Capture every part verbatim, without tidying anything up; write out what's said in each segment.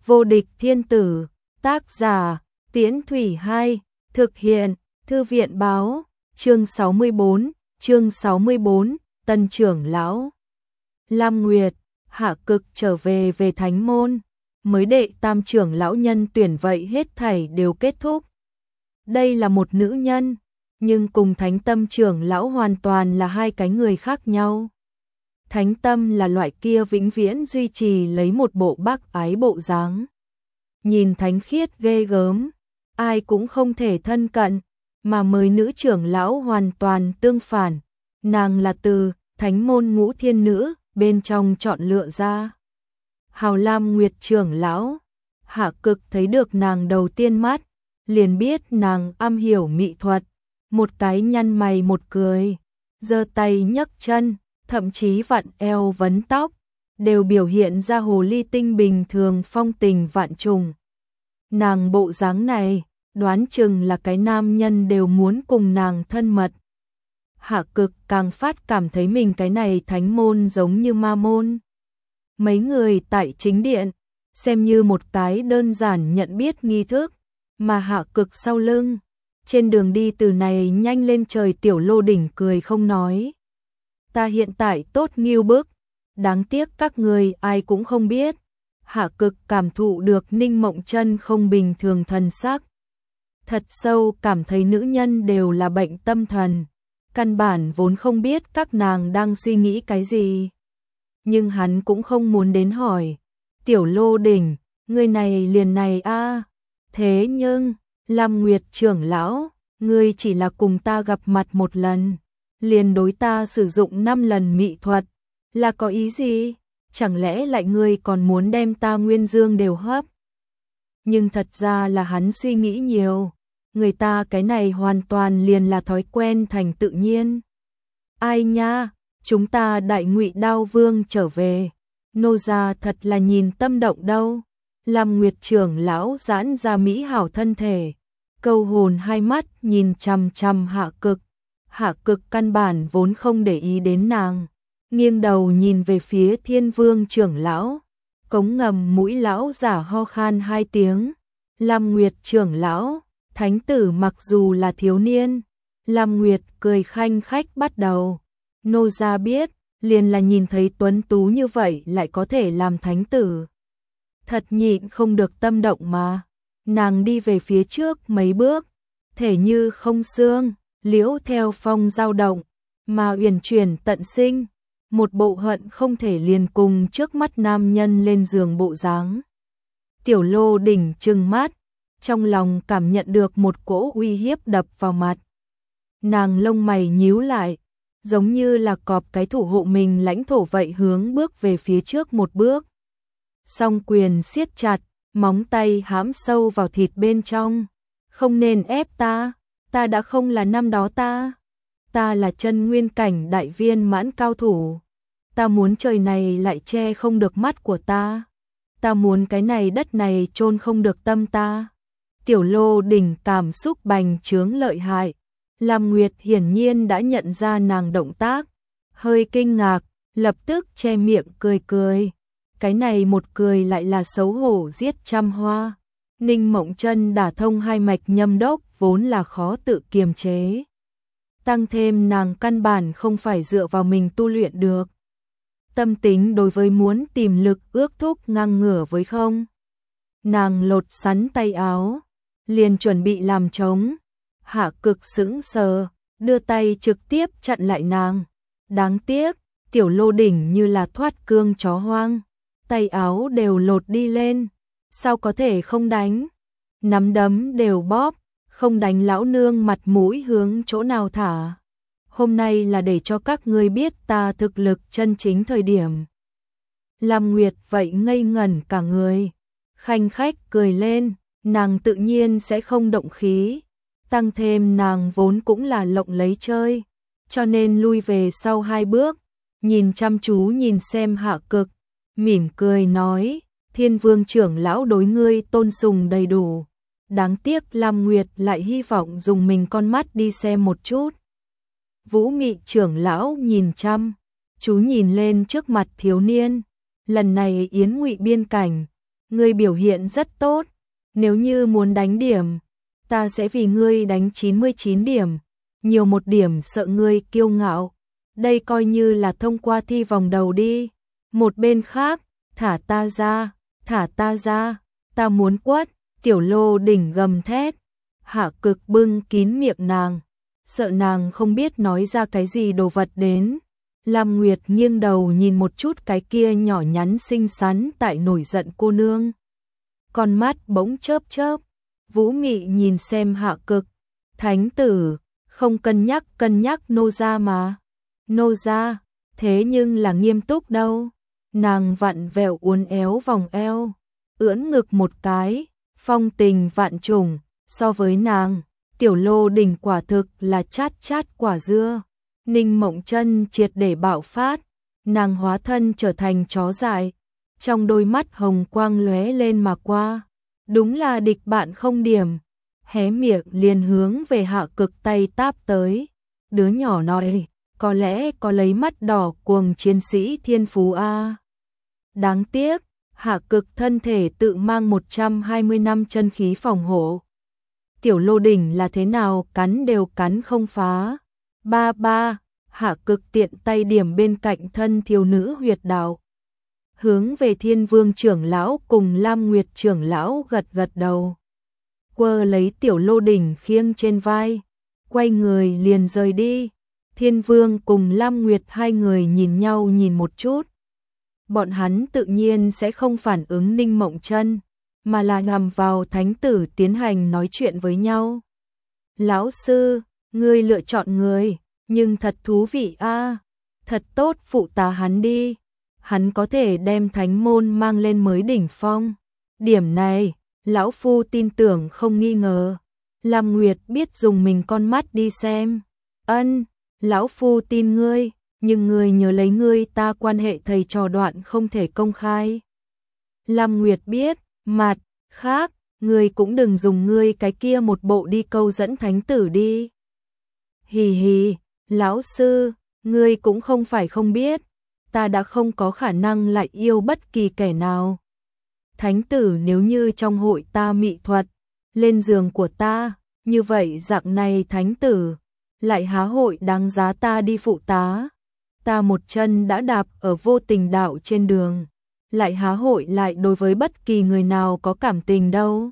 Vô địch thiên tử, tác giả, Tiễn Thủy Hai, thực hiện, Thư viện báo, chương sáu mươi bốn, chương sáu mươi bốn, Tân trưởng lão. Lam Nguyệt, Hạ Cực trở về về Thánh Môn, mới đệ tam trưởng lão nhân tuyển vậy hết thảy đều kết thúc. Đây là một nữ nhân, nhưng cùng Thánh Tâm trưởng lão hoàn toàn là hai cái người khác nhau. Thánh Tâm là loại kia vĩnh viễn duy trì lấy một bộ bác ái bộ dáng. Nhìn thánh khiết ghê gớm, ai cũng không thể thân cận, mà mới nữ trưởng lão hoàn toàn tương phản. Nàng là từ Thánh Môn Ngũ Thiên Nữ bên trong chọn lựa ra. Hào Lam Nguyệt trưởng lão, Hạ Cực thấy được nàng đầu tiên mắt, liền biết nàng am hiểu mỹ thuật, một cái nhăn mày một cười, giơ tay nhấc chân, thậm chí vặn eo vấn tóc, đều biểu hiện ra hồ ly tinh bình thường phong tình vạn trùng. Nàng bộ dáng này, đoán chừng là cái nam nhân đều muốn cùng nàng thân mật. Hạ Cực càng phát cảm thấy mình cái này thánh môn giống như ma môn. Mấy người tại chính điện, xem như một cái đơn giản nhận biết nghi thức, mà Hạ Cực sau lưng. Trên đường đi từ này nhanh lên trời Tiểu Lô Đỉnh cười không nói. Ta hiện tại tốt nghiêu bức, đáng tiếc các người ai cũng không biết. Hạ Cực cảm thụ được Ninh Mộng Chân không bình thường thần sắc. Thật sâu cảm thấy nữ nhân đều là bệnh tâm thần, căn bản vốn không biết các nàng đang suy nghĩ cái gì. Nhưng hắn cũng không muốn đến hỏi, Tiểu Lô Đỉnh, người này liền này a. Thế nhưng, Lam Nguyệt trưởng lão, ngươi chỉ là cùng ta gặp mặt một lần, liền đối ta sử dụng năm lần mỹ thuật, là có ý gì? Chẳng lẽ lại ngươi còn muốn đem ta nguyên dương đều hấp? Nhưng thật ra là hắn suy nghĩ nhiều, người ta cái này hoàn toàn liền là thói quen thành tự nhiên. Ai nha, chúng ta Đại Ngụy Đao Vương trở về, nô gia thật là nhìn tâm động đâu. Lam Nguyệt trưởng lão giãn ra mỹ hảo thân thể, câu hồn hai mắt nhìn chằm chằm Hạ Cực. Hạ Cực căn bản vốn không để ý đến nàng, nghiêng đầu nhìn về phía Thiên Vương trưởng lão, cống ngầm mũi lão giả ho khan hai tiếng. Lam Nguyệt trưởng lão, thánh tử mặc dù là thiếu niên. Lam Nguyệt cười khanh khách bắt đầu, nô gia biết, liền là nhìn thấy tuấn tú như vậy lại có thể làm thánh tử. Thật nhịn không được tâm động mà. Nàng đi về phía trước mấy bước, thể như không xương, liễu theo phong dao động, mà uyển chuyển tận sinh, một bộ hận không thể liền cùng trước mắt nam nhân lên giường bộ dáng. Tiểu Lô Đỉnh trừng mắt, trong lòng cảm nhận được một cỗ uy hiếp đập vào mặt. Nàng lông mày nhíu lại, giống như là cọp cái thủ hộ mình lãnh thổ vậy hướng bước về phía trước một bước. Song quyền siết chặt, móng tay hãm sâu vào thịt bên trong. Không nên ép ta, ta đã không là năm đó ta. Ta là chân nguyên cảnh đại viên mãn cao thủ. Ta muốn trời này lại che không được mắt của ta. Ta muốn cái này đất này chôn không được tâm ta. Tiểu Lô Đỉnh cảm xúc bành trướng lợi hại. Lam Nguyệt hiển nhiên đã nhận ra nàng động tác, hơi kinh ngạc, lập tức che miệng cười cười. Cái này một cười lại là xấu hổ giết trăm hoa. Ninh Mộng Chân đả thông hai mạch nhâm đốc vốn là khó tự kiềm chế. Tăng thêm nàng căn bản không phải dựa vào mình tu luyện được. Tâm tính đối với muốn tìm lực ước thúc ngang ngửa với không. Nàng lột sắn tay áo, liền chuẩn bị làm trống. Hạ Cực sững sờ, đưa tay trực tiếp chặn lại nàng. Đáng tiếc, Tiểu Lô Đỉnh như là thoát cương chó hoang. Tay áo đều lột đi lên, sao có thể không đánh? Nắm đấm đều bóp, không đánh lão nương mặt mũi hướng chỗ nào thả. Hôm nay là để cho các ngươi biết ta thực lực chân chính thời điểm. Lam Nguyệt vậy ngây ngẩn cả người, khanh khách cười lên, nàng tự nhiên sẽ không động khí. Tăng thêm nàng vốn cũng là lộng lấy chơi, cho nên lui về sau hai bước, nhìn chăm chú nhìn xem Hạ Cực. Mỉm cười nói, Thiên Vương trưởng lão đối ngươi tôn sùng đầy đủ. Đáng tiếc Lam Nguyệt lại hy vọng dùng mình con mắt đi xem một chút. Vũ Mị trưởng lão nhìn chăm, chú nhìn lên trước mặt thiếu niên. Lần này Yến Ngụy biên cảnh, ngươi biểu hiện rất tốt, nếu như muốn đánh điểm, ta sẽ vì ngươi đánh chín mươi chín điểm, nhiều một điểm sợ ngươi kiêu ngạo. Đây coi như là thông qua thi vòng đầu đi. Một bên khác, thả ta ra, thả ta ra, ta muốn quất, Tiểu Lô Đỉnh gầm thét. Hạ Cực bưng kín miệng nàng, sợ nàng không biết nói ra cái gì đồ vật đến. Lam Nguyệt nghiêng đầu nhìn một chút cái kia nhỏ nhắn xinh xắn tại nổi giận cô nương. Con mắt bỗng chớp chớp, Vũ Mị nhìn xem Hạ Cực. Thánh tử, không cân nhắc cân nhắc nô gia mà. Nô gia, thế nhưng là nghiêm túc đâu. Nàng vặn vẹo uốn éo vòng eo, ưỡn ngực một cái, phong tình vạn trùng. So với nàng, Tiểu Lô Đỉnh quả thực là chát chát quả dưa. Ninh Mộng Chân triệt để bạo phát, nàng hóa thân trở thành chó dại, trong đôi mắt hồng quang lóe lên mà qua. Đúng là địch bạn không điểm, hé miệng liền hướng về Hạ Cực tay táp tới. Đứa nhỏ nói, có lẽ có lấy mắt đỏ cuồng chiến sĩ thiên phú a. Đáng tiếc, Hạ Cực thân thể tự mang một trăm hai mươi năm chân khí phòng hộ. Tiểu Lô Đỉnh là thế nào cắn đều cắn không phá. Ba ba, Hạ Cực tiện tay điểm bên cạnh thân thiếu nữ huyệt đạo. Hướng về Thiên Vương trưởng lão cùng Lam Nguyệt trưởng lão gật gật đầu. Quơ lấy Tiểu Lô Đỉnh khiêng trên vai, quay người liền rời đi. Thiên Vương cùng Lam Nguyệt hai người nhìn nhau nhìn một chút. Bọn hắn tự nhiên sẽ không phản ứng Ninh Mộng Chân, mà là nhằm vào thánh tử tiến hành nói chuyện với nhau. Lão sư, ngươi lựa chọn người, nhưng thật thú vị a, thật tốt phụ tá hắn đi. Hắn có thể đem thánh môn mang lên mới đỉnh phong. Điểm này, lão phu tin tưởng không nghi ngờ. Lam Nguyệt biết dùng mình con mắt đi xem. Ân, lão phu tin ngươi, nhưng ngươi nhớ lấy ngươi ta quan hệ thầy trò đoạn không thể công khai. Lam Nguyệt biết, mặt khác, ngươi cũng đừng dùng ngươi cái kia một bộ đi câu dẫn thánh tử đi. Hì hì, lão sư, ngươi cũng không phải không biết, ta đã không có khả năng lại yêu bất kỳ kẻ nào. Thánh tử nếu như trong hội ta mị thuật, lên giường của ta, như vậy dạng này thánh tử, lại há hội đáng giá ta đi phụ tá. Ta một chân đã đạp ở vô tình đạo trên đường, lại há hội lại đối với bất kỳ người nào có cảm tình đâu.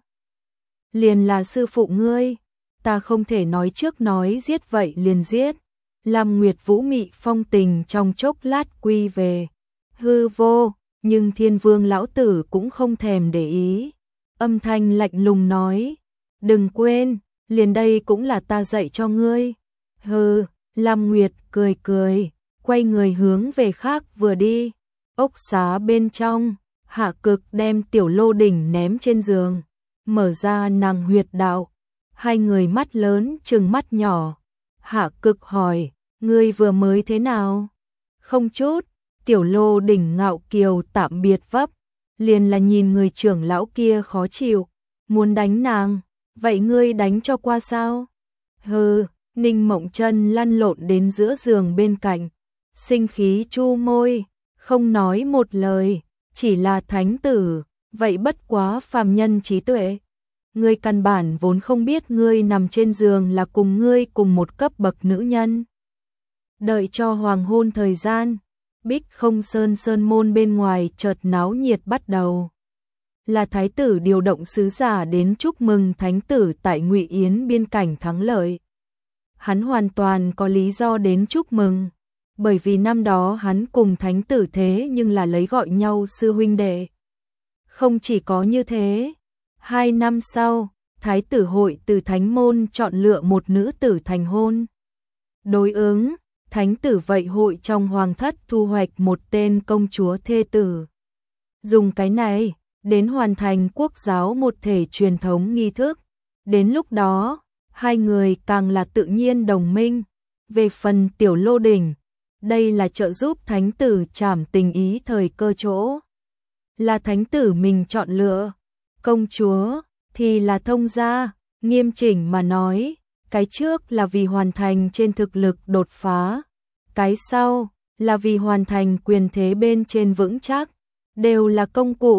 Liền là sư phụ ngươi, ta không thể nói trước nói giết vậy liền giết. Lam Nguyệt Vũ Mị phong tình trong chốc lát quy về hư vô, nhưng Thiên Vương lão tử cũng không thèm để ý. Âm thanh lạnh lùng nói, đừng quên, liền đây cũng là ta dạy cho ngươi. Hừ, Lam Nguyệt cười cười, quay người hướng về khác vừa đi. Ốc xá bên trong, Hạ Cực đem Tiểu Lô Đỉnh ném trên giường, mở ra nàng huyệt đạo. Hai người mắt lớn trừng mắt nhỏ. Hạ Cực hỏi, ngươi vừa mới thế nào? Không chút. Tiểu Lô Đỉnh ngạo kiều tạm biệt vấp, liền là nhìn người trưởng lão kia khó chịu, muốn đánh nàng, vậy ngươi đánh cho qua sao? Hừ, Ninh Mộng Chân lăn lộn đến giữa giường bên cạnh, sinh khí chu môi, không nói một lời, chỉ là thánh tử, vậy bất quá phàm nhân trí tuệ. Ngươi căn bản vốn không biết ngươi nằm trên giường là cùng ngươi cùng một cấp bậc nữ nhân. Đợi cho hoàng hôn thời gian, Bích Không Sơn sơn môn bên ngoài chợt náo nhiệt bắt đầu. Là thái tử điều động sứ giả đến chúc mừng thánh tử tại Ngụy Yến biên cảnh thắng lợi. Hắn hoàn toàn có lý do đến chúc mừng, bởi vì năm đó hắn cùng thánh tử thế nhưng là lấy gọi nhau sư huynh đệ. Không chỉ có như thế, hai năm sau, thái tử hội từ thánh môn chọn lựa một nữ tử thành hôn. Đối ứng, thánh tử vậy hội trong hoàng thất thu hoạch một tên công chúa thê tử. Dùng cái này, đến hoàn thành quốc giáo một thể truyền thống nghi thức. Đến lúc đó, hai người càng là tự nhiên đồng minh. Về phần Tiểu Lô Đỉnh, đây là trợ giúp thánh tử trảm tình ý thời cơ chỗ. Là thánh tử mình chọn lựa. Công chúa thì là thông gia, nghiêm chỉnh mà nói, cái trước là vì hoàn thành trên thực lực đột phá, cái sau là vì hoàn thành quyền thế bên trên vững chắc, đều là công cụ.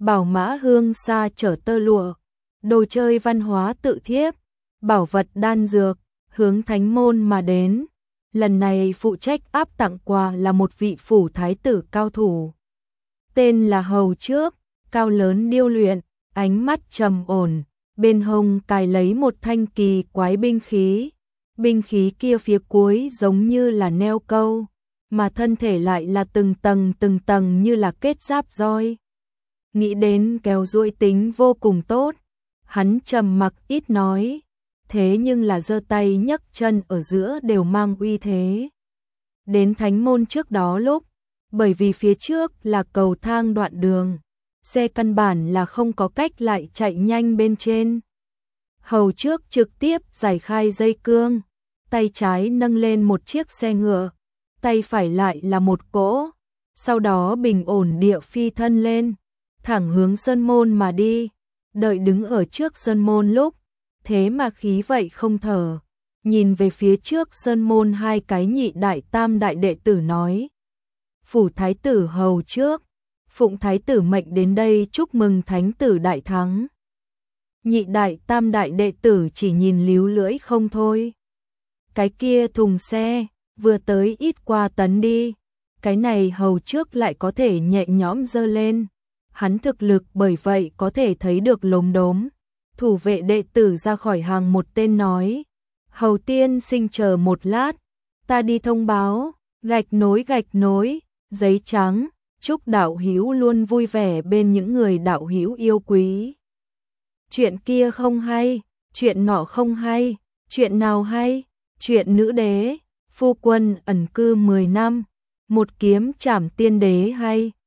bảo mã hương sa chở tơ lụa, đồ chơi văn hóa tự thiếp, bảo vật đan dược, hướng thánh môn mà đến. Lần này phụ trách áp tặng quà là một vị phủ thái tử cao thủ. Tên là Hầu Trước, cao lớn điêu luyện, ánh mắt trầm ổn, bên hông cài lấy một thanh kỳ quái binh khí. Binh khí kia phía cuối giống như là neo câu, mà thân thể lại là từng tầng từng tầng như là kết giáp roi. Nghĩ đến kéo duỗi tính vô cùng tốt, hắn trầm mặc ít nói, thế nhưng là giơ tay nhấc chân ở giữa đều mang uy thế. Đến thánh môn trước đó lúc, bởi vì phía trước là cầu thang đoạn đường, xe căn bản là không có cách lại chạy nhanh bên trên. Hầu Trước trực tiếp giải khai dây cương, tay trái nâng lên một chiếc xe ngựa, tay phải lại là một cỗ, sau đó bình ổn địa phi thân lên, thẳng hướng sơn môn mà đi. Đợi đứng ở trước sơn môn lúc, thế mà khí vậy không thở, nhìn về phía trước sơn môn hai cái nhị đại tam đại đệ tử nói: Phủ thái tử Hầu Trước, phụng thái tử mệnh đến đây chúc mừng thánh tử đại thắng. Nhị đại tam đại đệ tử chỉ nhìn líu lưỡi không thôi. Cái kia thùng xe, vừa tới ít qua tấn đi, cái này Hầu Trước lại có thể nhẹ nhõm dơ lên. Hắn thực lực bởi vậy có thể thấy được lốm đốm. Thủ vệ đệ tử ra khỏi hàng một tên nói: Hầu tiên sinh chờ một lát, ta đi thông báo. Gạch nối gạch nối, giấy trắng, chúc đạo hữu luôn vui vẻ bên những người đạo hữu yêu quý. Chuyện kia không hay, chuyện nọ không hay, chuyện nào hay? Chuyện nữ đế, phu quân ẩn cư mười năm, một kiếm trảm tiên đế hay.